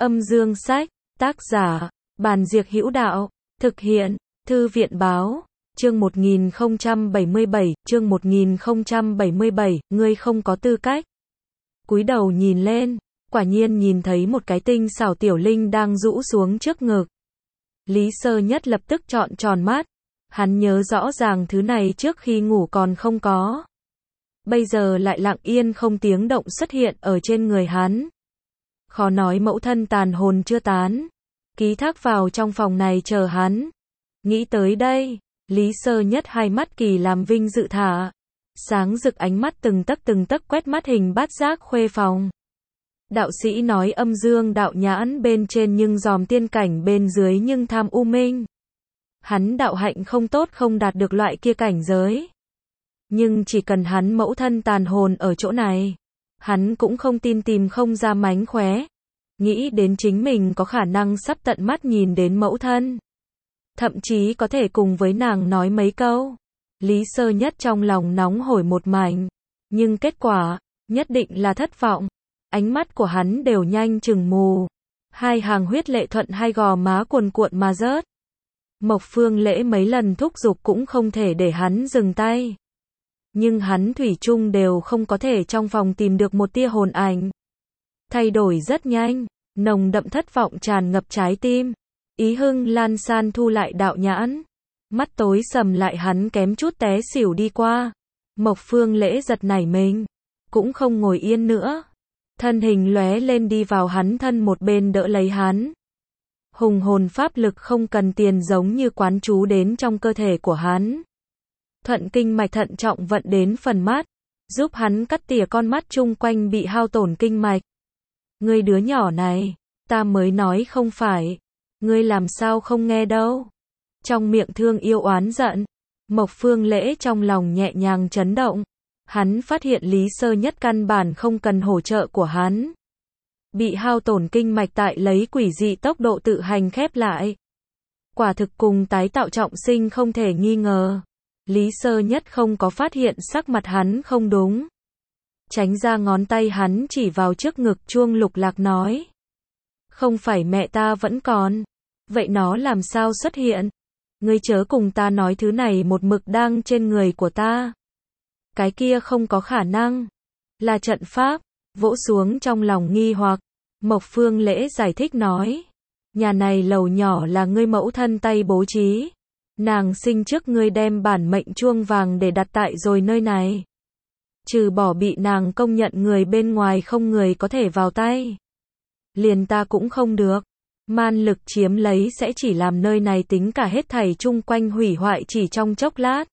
Âm dương sách, tác giả, Bàn Diệc Hữu Đạo, thực hiện, Thư viện báo, chương 1077, chương 1077, ngươi không có tư cách. Cúi đầu nhìn lên, quả nhiên nhìn thấy một cái tinh xảo tiểu linh đang rũ xuống trước ngực. Lý Sơ Nhất lập tức trọn tròn mắt, hắn nhớ rõ ràng thứ này trước khi ngủ còn không có. Bây giờ lại lặng yên không tiếng động xuất hiện ở trên người hắn. Khó nói mẫu thân tàn hồn chưa tán, ký thác vào trong phòng này chờ hắn. Nghĩ tới đây, Lý Sơ Nhất hai mắt kỳ làm vinh dự thả, sáng rực ánh mắt từng tấc quét mắt hình bát giác khuê phòng. Đạo sĩ nói âm dương đạo nhãn bên trên nhưng dòm tiên cảnh bên dưới nhưng tham u minh. Hắn đạo hạnh không tốt không đạt được loại kia cảnh giới. Nhưng chỉ cần hắn mẫu thân tàn hồn ở chỗ này, hắn cũng không tin tìm không ra mánh khóe. Nghĩ đến chính mình có khả năng sắp tận mắt nhìn đến mẫu thân, thậm chí có thể cùng với nàng nói mấy câu. Lý Sơ Nhất trong lòng nóng hổi một mảnh, nhưng kết quả, nhất định là thất vọng. Ánh mắt của hắn đều nhanh chừng mù. Hai hàng huyết lệ thuận hai gò má cuồn cuộn mà rớt. Mộc Phương Lễ mấy lần thúc giục cũng không thể để hắn dừng tay. Nhưng hắn thủy chung đều không có thể trong phòng tìm được một tia hồn ảnh. Thay đổi rất nhanh, nồng đậm thất vọng tràn ngập trái tim. Ý hưng lan san thu lại đạo nhãn. Mắt tối sầm lại hắn kém chút té xỉu đi qua. Mộc Phương Lễ giật nảy mình, cũng không ngồi yên nữa. Thân hình lóe lên đi vào hắn thân một bên đỡ lấy hắn. Hùng hồn pháp lực không cần tiền giống như quán trú đến trong cơ thể của hắn. Thuận kinh mạch thận trọng vận đến phần mắt, giúp hắn cắt tỉa con mắt chung quanh bị hao tổn kinh mạch. Ngươi đứa nhỏ này, ta mới nói không phải, ngươi làm sao không nghe đâu. Trong miệng thương yêu oán giận, Mộc Phương Lễ trong lòng nhẹ nhàng chấn động. Hắn phát hiện Lý Sơ Nhất căn bản không cần hỗ trợ của hắn. Bị hao tổn kinh mạch tại lấy quỷ dị tốc độ tự hành khép lại. Quả thực cùng tái tạo trọng sinh không thể nghi ngờ. Lý Sơ Nhất không có phát hiện sắc mặt hắn không đúng. Tránh ra ngón tay hắn chỉ vào trước ngực chuông lục lạc nói. Không phải mẹ ta vẫn còn. Vậy nó làm sao xuất hiện? Ngươi chớ cùng ta nói thứ này một mực đang trên người của ta. Cái kia không có khả năng. Là trận pháp. Vỗ xuống trong lòng nghi hoặc. Mộc Phương Lễ giải thích nói. Nhà này lầu nhỏ là ngươi mẫu thân tay bố trí. Nàng sinh trước ngươi đem bản mệnh chuông vàng để đặt tại rồi nơi này. Trừ bỏ bị nàng công nhận người bên ngoài không người có thể vào tay. Liền ta cũng không được. Man lực chiếm lấy sẽ chỉ làm nơi này tính cả hết thảy chung quanh hủy hoại chỉ trong chốc lát.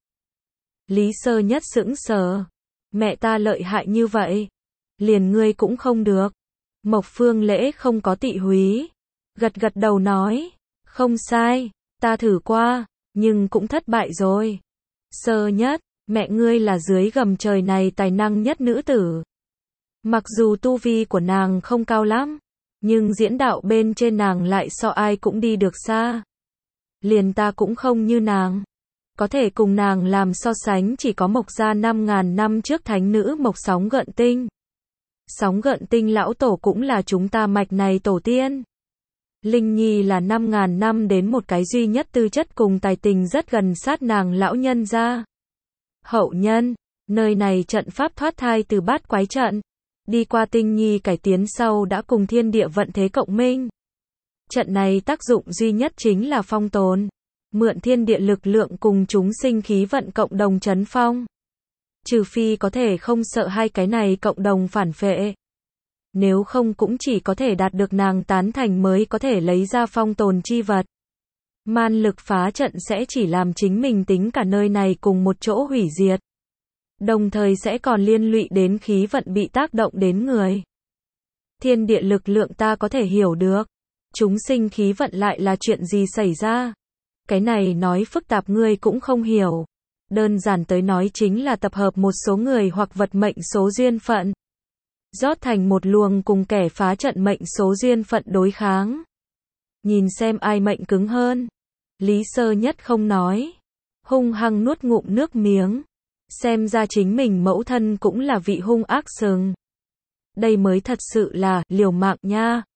Lý Sơ Nhất sững sờ. Mẹ ta lợi hại như vậy. Liền ngươi cũng không được. Mộc Phương Lễ không có tị húy. Gật gật đầu nói. Không sai, ta thử qua, nhưng cũng thất bại rồi. Sơ Nhất, mẹ ngươi là dưới gầm trời này tài năng nhất nữ tử. Mặc dù tu vi của nàng không cao lắm, nhưng diễn đạo bên trên nàng lại so ai cũng đi được xa. Liền ta cũng không như nàng. Có thể cùng nàng làm so sánh chỉ có Mộc gia 5.000 năm trước thánh nữ Mộc Sóng Gợn Tinh. Sóng Gợn Tinh lão tổ cũng là chúng ta mạch này tổ tiên. Linh Nhi là 5.000 năm đến một cái duy nhất tư chất cùng tài tình rất gần sát nàng lão nhân gia. Hậu nhân, nơi này trận pháp thoát thai từ bát quái trận. Đi qua Tinh Nhi cải tiến sau đã cùng thiên địa vận thế cộng minh. Trận này tác dụng duy nhất chính là phong tồn. Mượn thiên địa lực lượng cùng chúng sinh khí vận cộng đồng chấn phong. Trừ phi có thể không sợ hai cái này cộng đồng phản phệ. Nếu không cũng chỉ có thể đạt được nàng tán thành mới có thể lấy ra phong tồn chi vật. Man lực phá trận sẽ chỉ làm chính mình tính cả nơi này cùng một chỗ hủy diệt. Đồng thời sẽ còn liên lụy đến khí vận bị tác động đến người. Thiên địa lực lượng ta có thể hiểu được. Chúng sinh khí vận lại là chuyện gì xảy ra? Cái này nói phức tạp ngươi cũng không hiểu. Đơn giản tới nói chính là tập hợp một số người hoặc vật mệnh số duyên phận. Rót thành một luồng cùng kẻ phá trận mệnh số duyên phận đối kháng. Nhìn xem ai mệnh cứng hơn. Lý Sơ Nhất không nói. Hung hăng nuốt ngụm nước miếng. Xem ra chính mình mẫu thân cũng là vị hung ác sừng. Đây mới thật sự là liều mạng nha.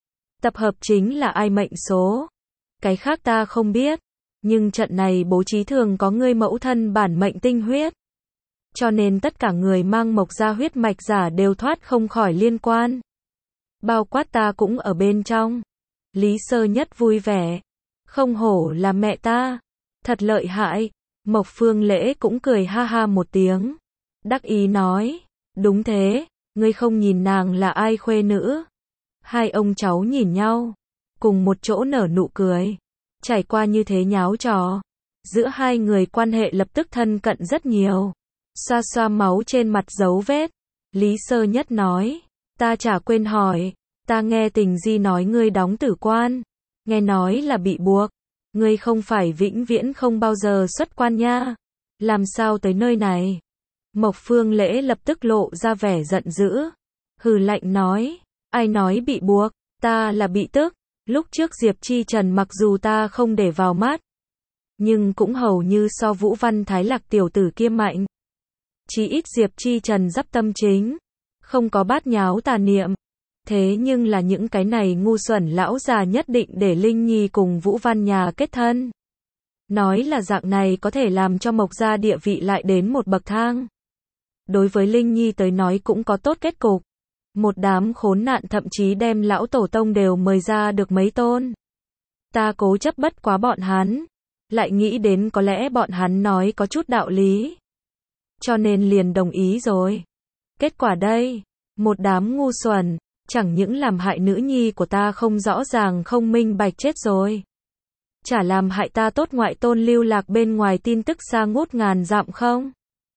Tập hợp chính là ai mệnh số. Cái khác ta không biết. Nhưng trận này bố trí thường có ngươi mẫu thân bản mệnh tinh huyết. Cho nên tất cả người mang Mộc gia huyết mạch giả đều thoát không khỏi liên quan. Bao quát ta cũng ở bên trong. Lý Sơ Nhất vui vẻ. Không hổ là mẹ ta. Thật lợi hại. Mộc Phương Lễ cũng cười ha ha một tiếng. Đắc ý nói. Đúng thế, ngươi không nhìn nàng là ai khuê nữ. Hai ông cháu nhìn nhau. Cùng một chỗ nở nụ cười. Trải qua như thế nháo trò. Giữa hai người quan hệ lập tức thân cận rất nhiều. Xoa xoa máu trên mặt dấu vết. Lý Sơ Nhất nói. Ta chả quên hỏi. Ta nghe Tình Di nói ngươi đóng tử quan. Nghe nói là bị buộc. Ngươi không phải vĩnh viễn không bao giờ xuất quan nha. Làm sao tới nơi này? Mộc Phương Lễ lập tức lộ ra vẻ giận dữ. Hừ lạnh nói. Ai nói bị buộc? Ta là bị tức. Lúc trước Diệp Chi Trần mặc dù ta không để vào mắt. Nhưng cũng hầu như so Vũ Văn Thái Lạc tiểu tử kia mạnh. Chí ít Diệp Chi Trần dắp tâm chính. Không có bát nháo tà niệm. Thế nhưng là những cái này ngu xuẩn lão già nhất định để Linh Nhi cùng Vũ Văn nhà kết thân. Nói là dạng này có thể làm cho Mộc gia địa vị lại đến một bậc thang. Đối với Linh Nhi tới nói cũng có tốt kết cục. Một đám khốn nạn thậm chí đem lão tổ tông đều mời ra được mấy tôn. Ta cố chấp bất quá bọn hắn. Lại nghĩ đến có lẽ bọn hắn nói có chút đạo lý. Cho nên liền đồng ý rồi. Kết quả đây. Một đám ngu xuẩn. Chẳng những làm hại nữ nhi của ta không rõ ràng không minh bạch chết rồi. Chả làm hại ta tốt ngoại tôn lưu lạc bên ngoài tin tức xa ngút ngàn dặm không?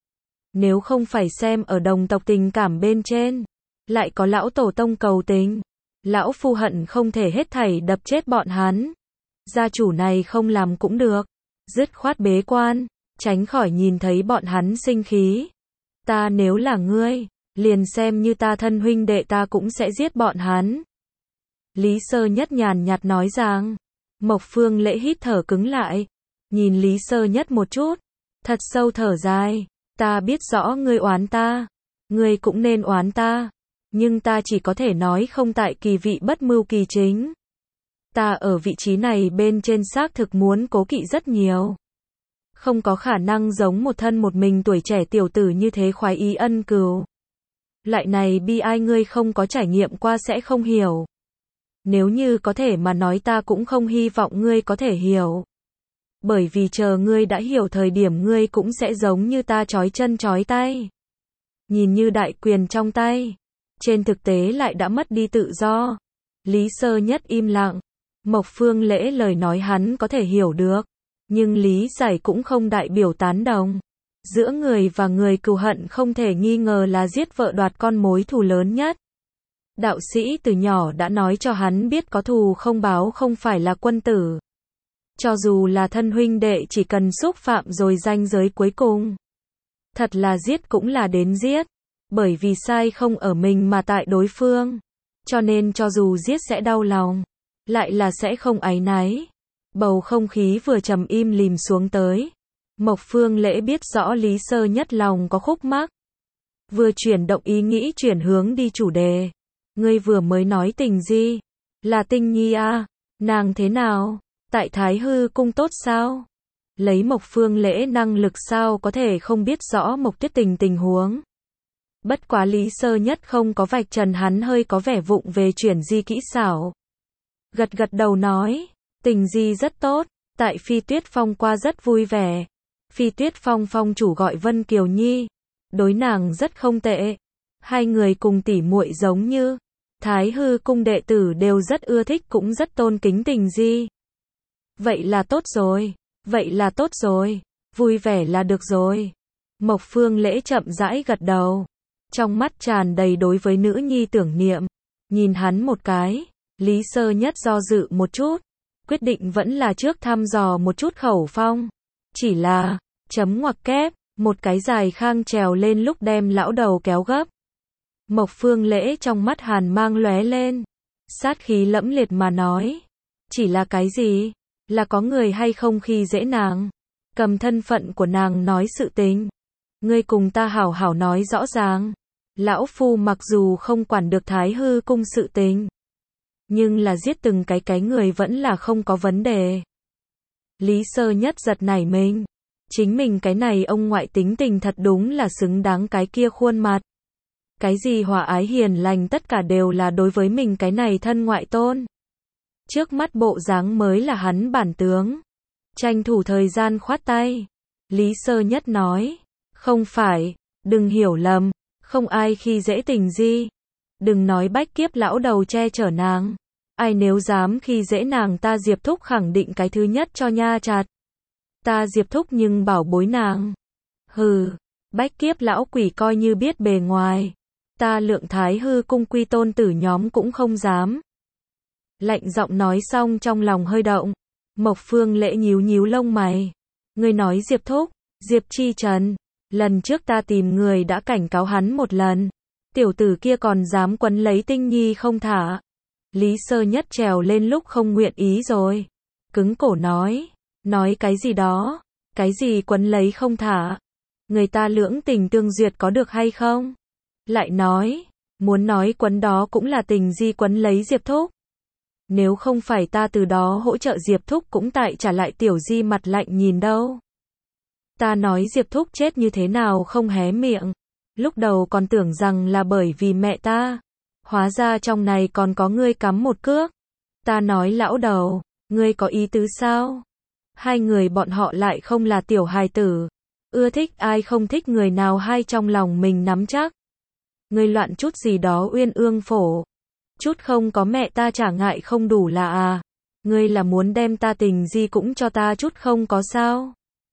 Nếu không phải xem ở đồng tộc tình cảm bên trên. Lại có lão tổ tông cầu tình. Lão phu hận không thể hết thảy đập chết bọn hắn. Gia chủ này không làm cũng được. Dứt khoát bế quan. Tránh khỏi nhìn thấy bọn hắn sinh khí. Ta nếu là ngươi. Liền xem như ta thân huynh đệ ta cũng sẽ giết bọn hắn. Lý Sơ Nhất nhàn nhạt nói rằng. Mộc Phương Lễ hít thở cứng lại. Nhìn Lý Sơ Nhất một chút. Thật sâu thở dài. Ta biết rõ ngươi oán ta. Ngươi cũng nên oán ta. Nhưng ta chỉ có thể nói không tại kỳ vị bất mưu kỳ chính. Ta ở vị trí này bên trên xác thực muốn cố kỵ rất nhiều. Không có khả năng giống một thân một mình tuổi trẻ tiểu tử như thế khoái ý ân cừu. Loại này bi ai ngươi không có trải nghiệm qua sẽ không hiểu. Nếu như có thể mà nói ta cũng không hy vọng ngươi có thể hiểu. Bởi vì chờ ngươi đã hiểu thời điểm ngươi cũng sẽ giống như ta trói chân trói tay. Nhìn như đại quyền trong tay. Trên thực tế lại đã mất đi tự do. Lý Sơ Nhất im lặng. Mộc Phương Lễ lời nói hắn có thể hiểu được. Nhưng lý giải cũng không đại biểu tán đồng. Giữa người và người cừu hận không thể nghi ngờ là giết vợ đoạt con mối thù lớn nhất. Đạo sĩ từ nhỏ đã nói cho hắn biết có thù không báo không phải là quân tử. Cho dù là thân huynh đệ chỉ cần xúc phạm rồi ranh giới cuối cùng. Thật là giết cũng là đến giết. Bởi vì sai không ở mình mà tại đối phương. Cho nên cho dù giết sẽ đau lòng. Lại là sẽ không áy náy. Bầu không khí vừa trầm im lìm xuống tới. Mộc Phương Lễ biết rõ Lý Sơ Nhất lòng có khúc mắc. Vừa chuyển động ý nghĩ chuyển hướng đi chủ đề. Ngươi vừa mới nói Tình Di. Là Tinh Nhi à? Nàng thế nào? Tại Thái Hư cung tốt sao? Lấy Mộc Phương Lễ năng lực sao có thể không biết rõ Mộc Tuyết Tình tình huống. Bất quá Lý Sơ Nhất không có vạch trần hắn hơi có vẻ vụng về chuyển di kỹ xảo. Gật gật đầu nói. Tình Di rất tốt. Tại Phi Tuyết Phong qua rất vui vẻ. Phi Tuyết Phong phong chủ gọi Vân Kiều Nhi. Đối nàng rất không tệ. Hai người cùng tỉ muội giống như. Thái Hư cung đệ tử đều rất ưa thích cũng rất tôn kính Tình Di. Vậy là tốt rồi. Vậy là tốt rồi. Vui vẻ là được rồi. Mộc Phương Lễ chậm rãi gật đầu. Trong mắt tràn đầy đối với nữ nhi tưởng niệm. Nhìn hắn một cái. Lý Sơ Nhất do dự một chút. Quyết định vẫn là trước thăm dò một chút khẩu phong. Chỉ là, chấm ngoặc kép, một cái dài khang trèo lên lúc đem lão đầu kéo gấp. Mộc Phương Lễ trong mắt hàn mang lóe lên. Sát khí lẫm liệt mà nói. Chỉ là cái gì? Là có người hay không khi dễ nàng? Cầm thân phận của nàng nói sự tình. Ngươi cùng ta hảo hảo nói rõ ràng. Lão phu mặc dù không quản được Thái Hư cung sự tình. Nhưng là giết từng cái người vẫn là không có vấn đề. Lý Sơ Nhất giật nảy mình. Chính mình cái này ông ngoại tính tình thật đúng là xứng đáng cái kia khuôn mặt. Cái gì hòa ái hiền lành tất cả đều là đối với mình cái này thân ngoại tôn. Trước mắt bộ dáng mới là hắn bản tướng. Tranh thủ thời gian khoát tay. Lý Sơ Nhất nói. Không phải, đừng hiểu lầm, không ai khi dễ Tình Di. Đừng nói Bách Kiếp lão đầu che chở nàng. Ai nếu dám khi dễ nàng ta Diệp Thúc khẳng định cái thứ nhất cho nha chặt. Ta Diệp Thúc nhưng bảo bối nàng. Hừ, Bách Kiếp lão quỷ coi như biết bề ngoài. Ta Lượng Thái Hư cung quy tôn tử nhóm cũng không dám. Lạnh giọng nói xong trong lòng hơi động. Mộc Phương Lễ nhíu nhíu lông mày. Ngươi nói Diệp Thúc, Diệp Chi Trần. Lần trước ta tìm người đã cảnh cáo hắn một lần. Tiểu tử kia còn dám quấn lấy Tinh Nhi không thả. Lý Sơ Nhất trèo lên lúc không nguyện ý rồi. Cứng cổ nói. Nói cái gì đó. Cái gì quấn lấy không thả. Người ta lưỡng tình tương duyệt có được hay không? Lại nói. Muốn nói quấn đó cũng là Tình Di quấn lấy Diệp Thúc. Nếu không phải ta từ đó hỗ trợ Diệp Thúc cũng tại trả lại Tiểu Di mặt lạnh nhìn đâu. Ta nói Diệp Thúc chết như thế nào không hé miệng. Lúc đầu còn tưởng rằng là bởi vì mẹ ta. Hóa ra trong này còn có ngươi cắm một cước. Ta nói lão đầu, ngươi có ý tứ sao? Hai người bọn họ lại không là tiểu hài tử. Ưa thích ai không thích người nào hay trong lòng mình nắm chắc. Ngươi loạn chút gì đó uyên ương phổ. Chút không có mẹ ta trả ngại không đủ là à. Ngươi là muốn đem ta Tình Di cũng cho ta chút không có sao.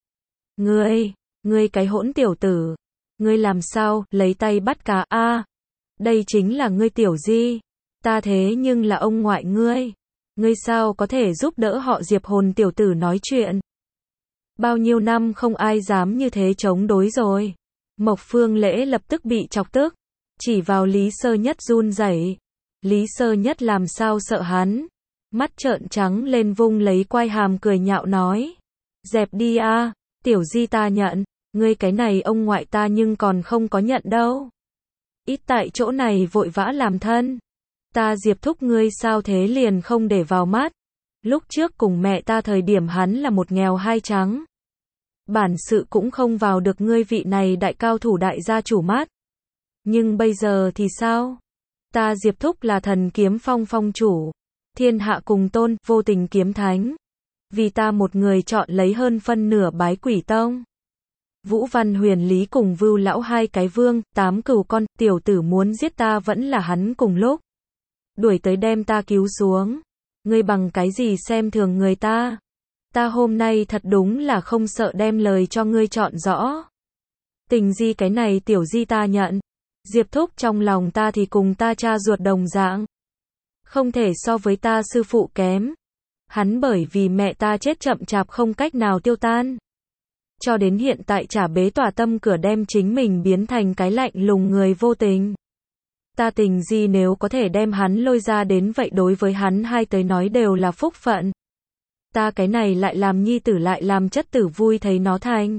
Ngươi cái hỗn tiểu tử. Ngươi làm sao, lấy tay bắt cá a? Đây chính là ngươi Tiểu Di. Ta thế nhưng là ông ngoại ngươi. Ngươi sao có thể giúp đỡ họ Diệp hồn tiểu tử nói chuyện. Bao nhiêu năm không ai dám như thế chống đối rồi. Mộc Phương Lễ lập tức bị chọc tức. Chỉ vào Lý Sơ Nhất run rẩy. Lý Sơ Nhất làm sao sợ hắn. Mắt trợn trắng lên vung lấy quai hàm cười nhạo nói. Dẹp đi a, Tiểu Di ta nhận. Ngươi cái này ông ngoại ta nhưng còn không có nhận đâu. Ít tại chỗ này vội vã làm thân. Ta Diệp Thúc ngươi sao thế liền không để vào mắt. Lúc trước cùng mẹ ta thời điểm hắn là một nghèo hai trắng. Bản sự cũng không vào được ngươi vị này đại cao thủ đại gia chủ mắt. Nhưng bây giờ thì sao? Ta Diệp Thúc là thần kiếm phong phong chủ. Thiên hạ cùng tôn, vô tình kiếm thánh. Vì ta một người chọn lấy hơn phân nửa bái quỷ tông. Vũ Văn Huyền Lý cùng Vưu lão hai cái vương, 8 cừu con, tiểu tử muốn giết ta vẫn là hắn cùng lúc. Đuổi tới đem ta cứu xuống. Ngươi bằng cái gì xem thường người ta? Ta hôm nay thật đúng là không sợ đem lời cho ngươi chọn rõ. Tình Di cái này Tiểu Di ta nhận. Diệp Thúc trong lòng ta thì cùng ta cha ruột đồng dạng. Không thể so với ta sư phụ kém. Hắn bởi vì mẹ ta chết chậm chạp không cách nào tiêu tan. Cho đến hiện tại trả bế tỏa tâm cửa đem chính mình biến thành cái lạnh lùng người vô tình. Ta Tình Di nếu có thể đem hắn lôi ra đến vậy đối với hắn hai tới nói đều là phúc phận. Ta cái này lại làm nhi tử lại làm chất tử vui thấy nó thành.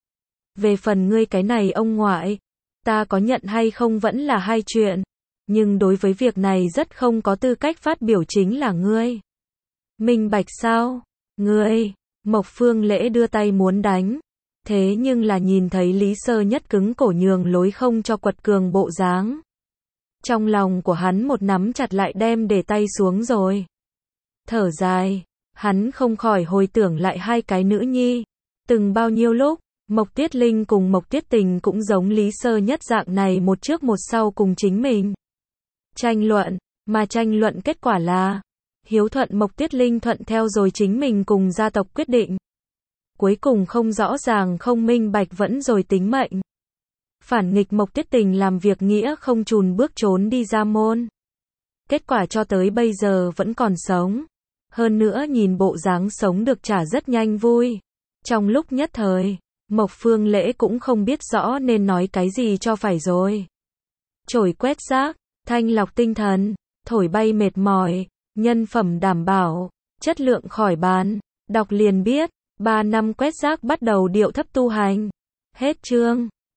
Về phần ngươi cái này ông ngoại, ta có nhận hay không vẫn là hai chuyện. Nhưng đối với việc này rất không có tư cách phát biểu chính là ngươi. Minh bạch sao? Ngươi, Mộc Phương Lễ đưa tay muốn đánh. Thế nhưng là nhìn thấy Lý Sơ Nhất cứng cổ nhường lối không cho quật cường bộ dáng. Trong lòng của hắn một nắm chặt lại đem để tay xuống rồi. Thở dài, hắn không khỏi hồi tưởng lại hai cái nữ nhi. Từng bao nhiêu lúc, Mộc Tiết Linh cùng Mộc Tiết Tình cũng giống Lý Sơ Nhất dạng này một trước một sau cùng chính mình. Tranh luận, mà tranh luận kết quả là hiếu thuận Mộc Tiết Linh thuận theo rồi chính mình cùng gia tộc quyết định. Cuối cùng không rõ ràng không minh bạch vẫn rồi tính mệnh. Phản nghịch Mộc Tiết Tình làm việc nghĩa không chùn bước trốn đi ra môn. Kết quả cho tới bây giờ vẫn còn sống. Hơn nữa nhìn bộ dáng sống được trả rất nhanh vui. Trong lúc nhất thời, Mộc Phương Lễ cũng không biết rõ nên nói cái gì cho phải rồi. Chổi quét rác, thanh lọc tinh thần, thổi bay mệt mỏi, nhân phẩm đảm bảo, chất lượng khỏi bàn, đọc liền biết, 3 năm quét rác bắt đầu điệu thấp tu hành. Hết chương.